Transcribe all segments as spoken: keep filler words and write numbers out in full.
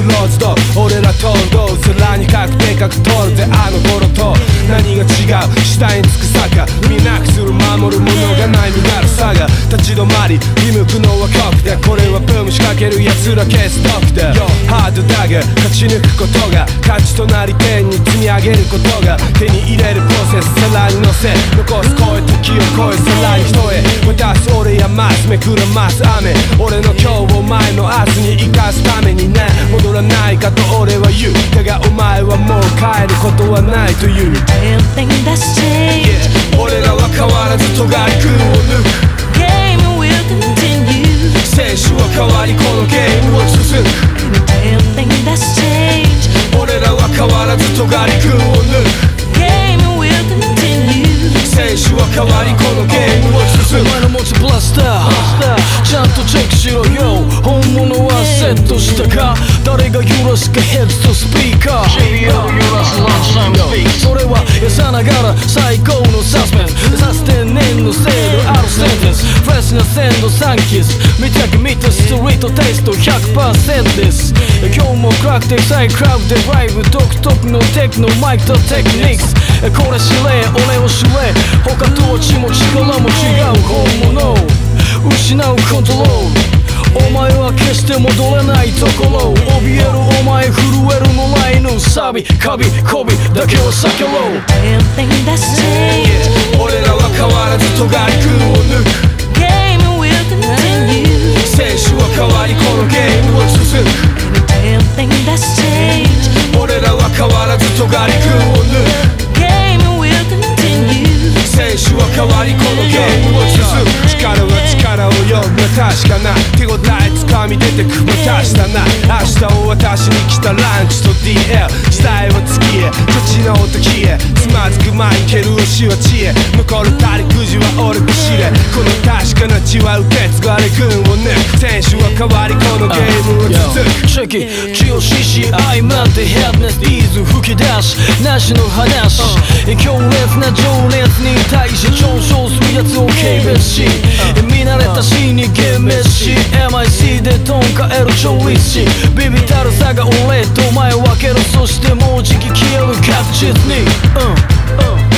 クローズド俺ら東道さらに確定確通るぜあの頃と何が違う下につく坂見なくする守るものがない身なる差が立ち止まり見向くのは酷だこれはブーム仕掛ける奴らケーストックだハードだが勝ち抜くことが価値となり天に積み上げることが手に入れるプロセスさらに乗せ残す声時を超えさらに人へ渡す俺やますめくらます雨俺の今日を前の明日に生かすためにね戻らないかと俺は言うだがお前はもう帰ることはないという、yeah、俺らは変わらず尖り空を抜く選手は変わりこのゲームを続く俺らは変わらず尖り空を抜く選手は変わりこのゲームを続くお前の持つブラスターちゃんとチェックしろよ本物はセットしたか誰が揺らすかヘッドスピーカーそれはやさながら最高のサスペンスサステン年の制度あるセンテンスフレッシュな鮮度サンキス見たく見たストリートテイスト ひゃくパーセント です今日も暗くてサイクラウドでライブ独特のテクノマイクとテクニックスこれ知れ俺を知れ他とは血も力も違う本物失うコントロールお前は決して戻れないところ怯えるお前震える野良犬サビカビコビだけは避けろ、yeah、俺らは変わらず尖り空を抜く選手は変わりこのゲームを続く俺らは変わらず尖り空を抜く選手は変わりこのゲームを続く力は力を呼ぶ確かな手応えつかみ出てく私だな明日を私に来たランチと ディーエル 時代は月へ土地の音消えつまずく前に蹴る牛は知恵残るたりくじは俺と知れこの確かな血は受け継がれ軍を抜く選手は変わりこのゲームを続くチェキ血をしし相まってヘッドネスイーズ吹き出しなしの話強烈な情熱に対し上昇する奴を軽蔑し見慣れた死に幻滅し エムアイシー でトンカえる調律師ビビたるさが俺とお前を分けるそしてもうじき消える確実に、うんうん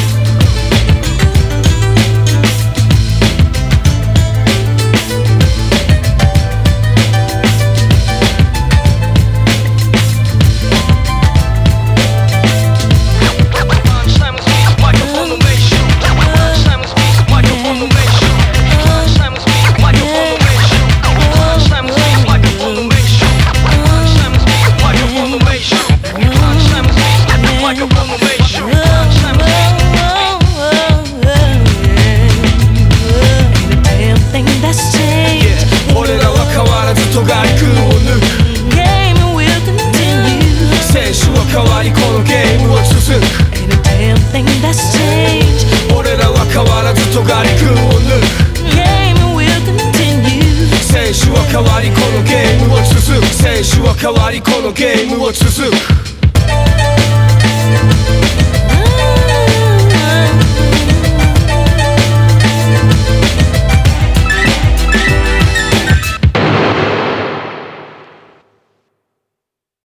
俺らは変わらず尖り空を抜く選手は変わりこのゲームを続く選手は変わりこのゲームを続く